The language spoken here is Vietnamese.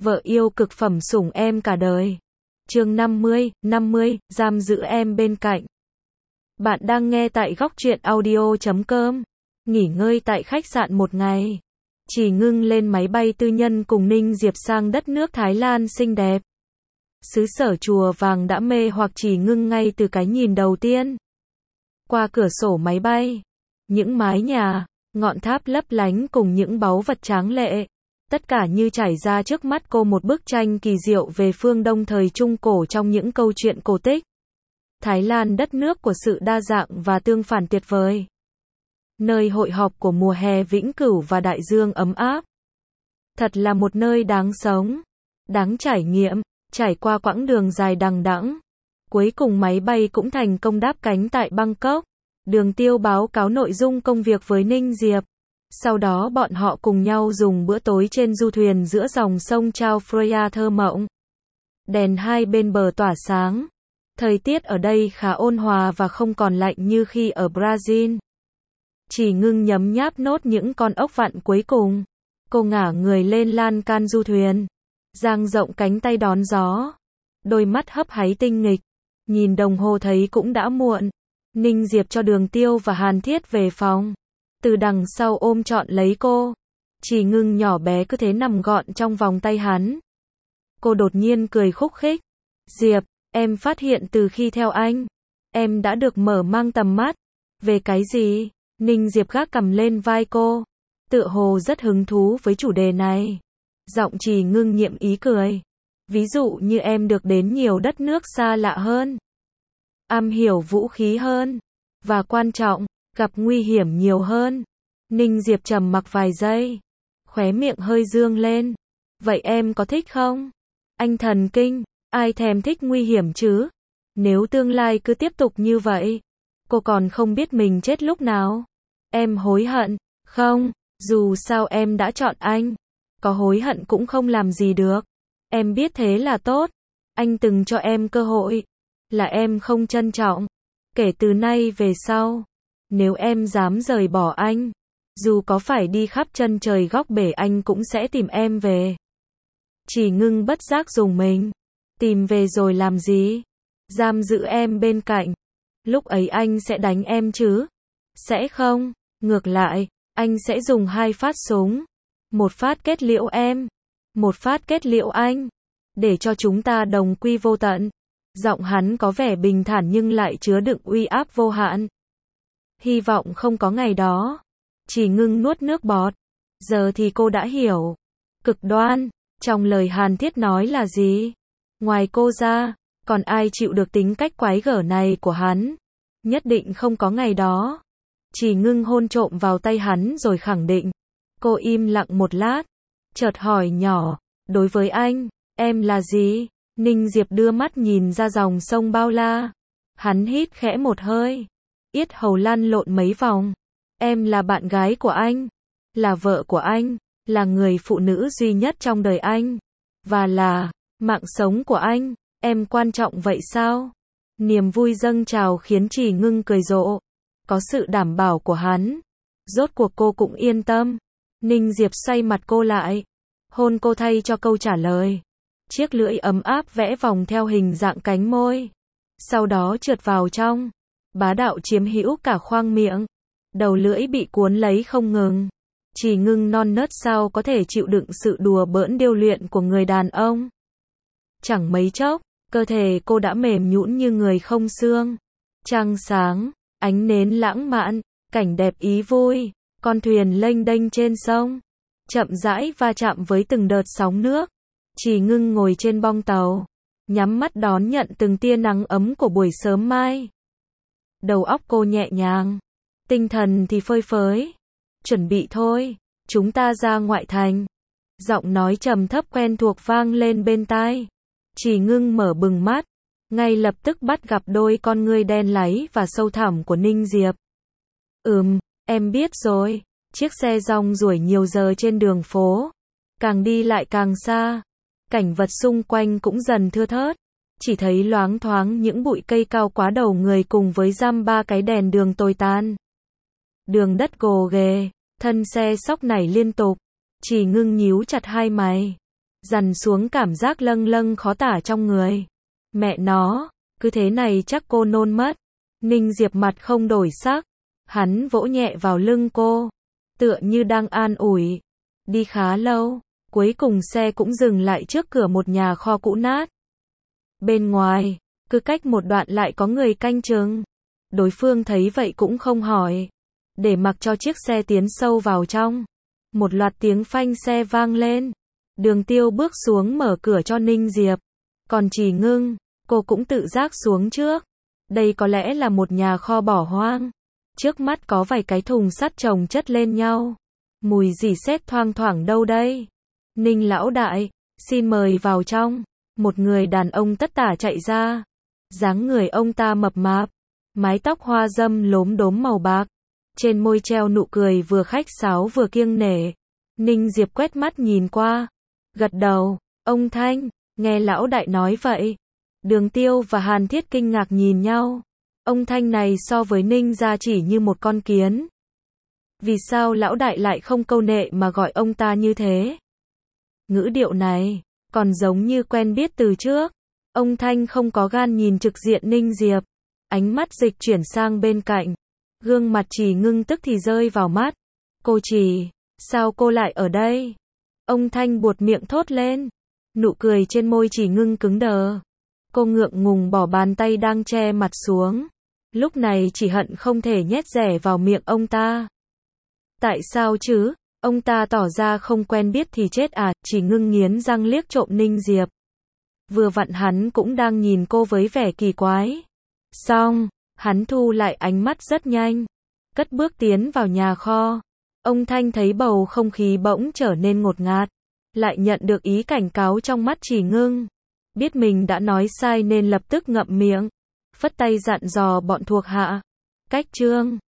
Vợ yêu cực phẩm sủng em cả đời. Chương 50, giam giữ em bên cạnh. Bạn đang nghe tại góc truyện audio.com. Nghỉ ngơi tại khách sạn một ngày. Chỉ Ngưng lên máy bay tư nhân cùng Ninh Diệp sang đất nước Thái Lan xinh đẹp. Xứ sở chùa vàng đã mê hoặc Chỉ Ngưng ngay từ cái nhìn đầu tiên. Qua cửa sổ máy bay, những mái nhà, ngọn tháp lấp lánh cùng những báu vật tráng lệ. Tất cả như trải ra trước mắt cô một bức tranh kỳ diệu về phương Đông thời Trung Cổ trong những câu chuyện cổ tích. Thái Lan đất nước của sự đa dạng và tương phản tuyệt vời. Nơi hội họp của mùa hè vĩnh cửu và đại dương ấm áp. Thật là một nơi đáng sống, đáng trải nghiệm, trải qua quãng đường dài đằng đẵng. Cuối cùng máy bay cũng thành công đáp cánh tại Bangkok. Đường Tiêu báo cáo nội dung công việc với Ninh Diệp. Sau đó bọn họ cùng nhau dùng bữa tối trên du thuyền giữa dòng sông Chao Phraya thơ mộng. Đèn hai bên bờ tỏa sáng. Thời tiết ở đây khá ôn hòa và không còn lạnh như khi ở Brazil. Chỉ Ngưng nhấm nháp nốt những con ốc vặn cuối cùng. Cô ngả người lên lan can du thuyền, dang rộng cánh tay đón gió. Đôi mắt hấp háy tinh nghịch. Nhìn đồng hồ thấy cũng đã muộn. Ninh Diệp cho Đường Tiêu và Hàn Thiết về phòng. Từ đằng sau ôm trọn lấy cô. Chỉ Ngưng nhỏ bé cứ thế nằm gọn trong vòng tay hắn. Cô đột nhiên cười khúc khích. Diệp, em phát hiện từ khi theo anh, em đã được mở mang tầm mắt. Về cái gì? Ninh Diệp gác cằm lên vai cô. Tựa hồ rất hứng thú với chủ đề này. Giọng Chỉ Ngưng nhiệm ý cười. Ví dụ như em được đến nhiều đất nước xa lạ hơn. Am hiểu vũ khí hơn. Và quan trọng, gặp nguy hiểm nhiều hơn. Ninh Diệp trầm mặc vài giây. Khóe miệng hơi dương lên. Vậy em có thích không? Anh thần kinh, ai thèm thích nguy hiểm chứ? Nếu tương lai cứ tiếp tục như vậy, cô còn không biết mình chết lúc nào. Em hối hận, không, dù sao em đã chọn anh. Có hối hận cũng không làm gì được. Em biết thế là tốt. Anh từng cho em cơ hội. Là em không trân trọng. Kể từ nay về sau, nếu em dám rời bỏ anh, dù có phải đi khắp chân trời góc bể anh cũng sẽ tìm em về. Chỉ Ngưng bất giác rùng mình. Tìm về rồi làm gì? Giam giữ em bên cạnh. Lúc ấy anh sẽ đánh em chứ? Sẽ không, ngược lại, anh sẽ dùng 2 phát súng. Một phát kết liễu em, một phát kết liễu anh. Để cho chúng ta đồng quy vô tận. Giọng hắn có vẻ bình thản nhưng lại chứa đựng uy áp vô hạn. Hy vọng không có ngày đó. Chỉ Ngưng nuốt nước bọt. Giờ thì cô đã hiểu. Cực đoan, trong lời Hàn Thiết nói là gì? Ngoài cô ra, còn ai chịu được tính cách quái gở này của hắn? Nhất định không có ngày đó. Chỉ Ngưng hôn trộm vào tay hắn rồi khẳng định. Cô im lặng một lát. Chợt hỏi nhỏ. Đối với anh, em là gì? Ninh Diệp đưa mắt nhìn ra dòng sông bao la. Hắn hít khẽ một hơi. Yết hầu lăn lộn mấy vòng. Em là bạn gái của anh. Là vợ của anh. Là người phụ nữ duy nhất trong đời anh. Và là mạng sống của anh. Em quan trọng vậy sao? Niềm vui dâng trào khiến Chỉ Ngưng cười rộ. Có sự đảm bảo của hắn. Rốt cuộc cô cũng yên tâm. Ninh Diệp xoay mặt cô lại. Hôn cô thay cho câu trả lời. Chiếc lưỡi ấm áp vẽ vòng theo hình dạng cánh môi. Sau đó trượt vào trong. Bá đạo chiếm hữu cả khoang miệng. Đầu lưỡi bị cuốn lấy không ngừng. Chỉ Ngưng non nớt sao có thể chịu đựng sự đùa bỡn điêu luyện của người đàn ông. Chẳng mấy chốc, cơ thể cô đã mềm nhũn như người không xương. Trăng sáng, ánh nến lãng mạn, cảnh đẹp ý vui. Con thuyền lênh đênh trên sông. Chậm rãi va chạm với từng đợt sóng nước. Chỉ Ngưng ngồi trên bong tàu. Nhắm mắt đón nhận từng tia nắng ấm của buổi sớm mai. Đầu óc cô nhẹ nhàng. Tinh thần thì phơi phới. Chuẩn bị thôi. Chúng ta ra ngoại thành. Giọng nói trầm thấp quen thuộc vang lên bên tai. Chỉ Ngưng mở bừng mắt. Ngay lập tức bắt gặp đôi con ngươi đen láy và sâu thẳm của Ninh Diệp. Em biết rồi. Chiếc xe rong ruổi nhiều giờ trên đường phố. Càng đi lại càng xa. Cảnh vật xung quanh cũng dần thưa thớt. Chỉ thấy loáng thoáng những bụi cây cao quá đầu người cùng với dăm ba cái đèn đường tồi tàn. Đường đất gồ ghề, thân xe xóc nảy liên tục. Chỉ Ngưng nhíu chặt hai mày. dằn xuống cảm giác lâng lâng khó tả trong người. Mẹ nó, cứ thế này chắc cô nôn mất. Ninh Diệp mặt không đổi sắc. Hắn vỗ nhẹ vào lưng cô, tựa như đang an ủi. Đi khá lâu, cuối cùng xe cũng dừng lại trước cửa một nhà kho cũ nát. Bên ngoài, cứ cách một đoạn lại có người canh chừng. Đối phương thấy vậy cũng không hỏi, để mặc cho chiếc xe tiến sâu vào trong. Một loạt tiếng phanh xe vang lên. Đường Tiêu bước xuống mở cửa cho Ninh Diệp. Còn Chỉ Ngưng, cô cũng tự giác xuống trước. Đây có lẽ là một nhà kho bỏ hoang. Trước mắt có vài cái thùng sắt chồng chất lên nhau. Mùi rỉ sét thoang thoảng đâu đây? Ninh lão đại, xin mời vào trong. Một người đàn ông tất tả chạy ra. Dáng người ông ta mập mạp, mái tóc hoa râm lốm đốm màu bạc. Trên môi treo nụ cười vừa khách sáo vừa kiêng nể. Ninh Diệp quét mắt nhìn qua, gật đầu. Ông Thanh, nghe lão đại nói vậy. Đường Tiêu và Hàn Thiết kinh ngạc nhìn nhau. Ông Thanh này so với Ninh gia chỉ như một con kiến. Vì sao lão đại lại không câu nệ mà gọi ông ta như thế? Ngữ điệu này, còn giống như quen biết từ trước. Ông Thanh không có gan nhìn trực diện Ninh Diệp. Ánh mắt dịch chuyển sang bên cạnh. Gương mặt Chỉ Ngưng tức thì rơi vào mắt. Cô Chỉ, sao cô lại ở đây? Ông Thanh buột miệng thốt lên. Nụ cười trên môi Chỉ Ngưng cứng đờ. Cô ngượng ngùng bỏ bàn tay đang che mặt xuống. Lúc này chỉ hận không thể nhét rẻ vào miệng ông ta. Tại sao chứ? Ông ta tỏ ra không quen biết thì chết à? Chỉ Ngưng nghiến răng liếc trộm Ninh Diệp. Vừa vặn hắn cũng đang nhìn cô với vẻ kỳ quái. Xong, hắn thu lại ánh mắt rất nhanh. Cất bước tiến vào nhà kho. Ông Thanh thấy bầu không khí bỗng trở nên ngột ngạt. Lại nhận được ý cảnh cáo trong mắt Chỉ Ngưng. Biết mình đã nói sai nên lập tức ngậm miệng. Phất tay dặn dò bọn thuộc hạ. Cách chương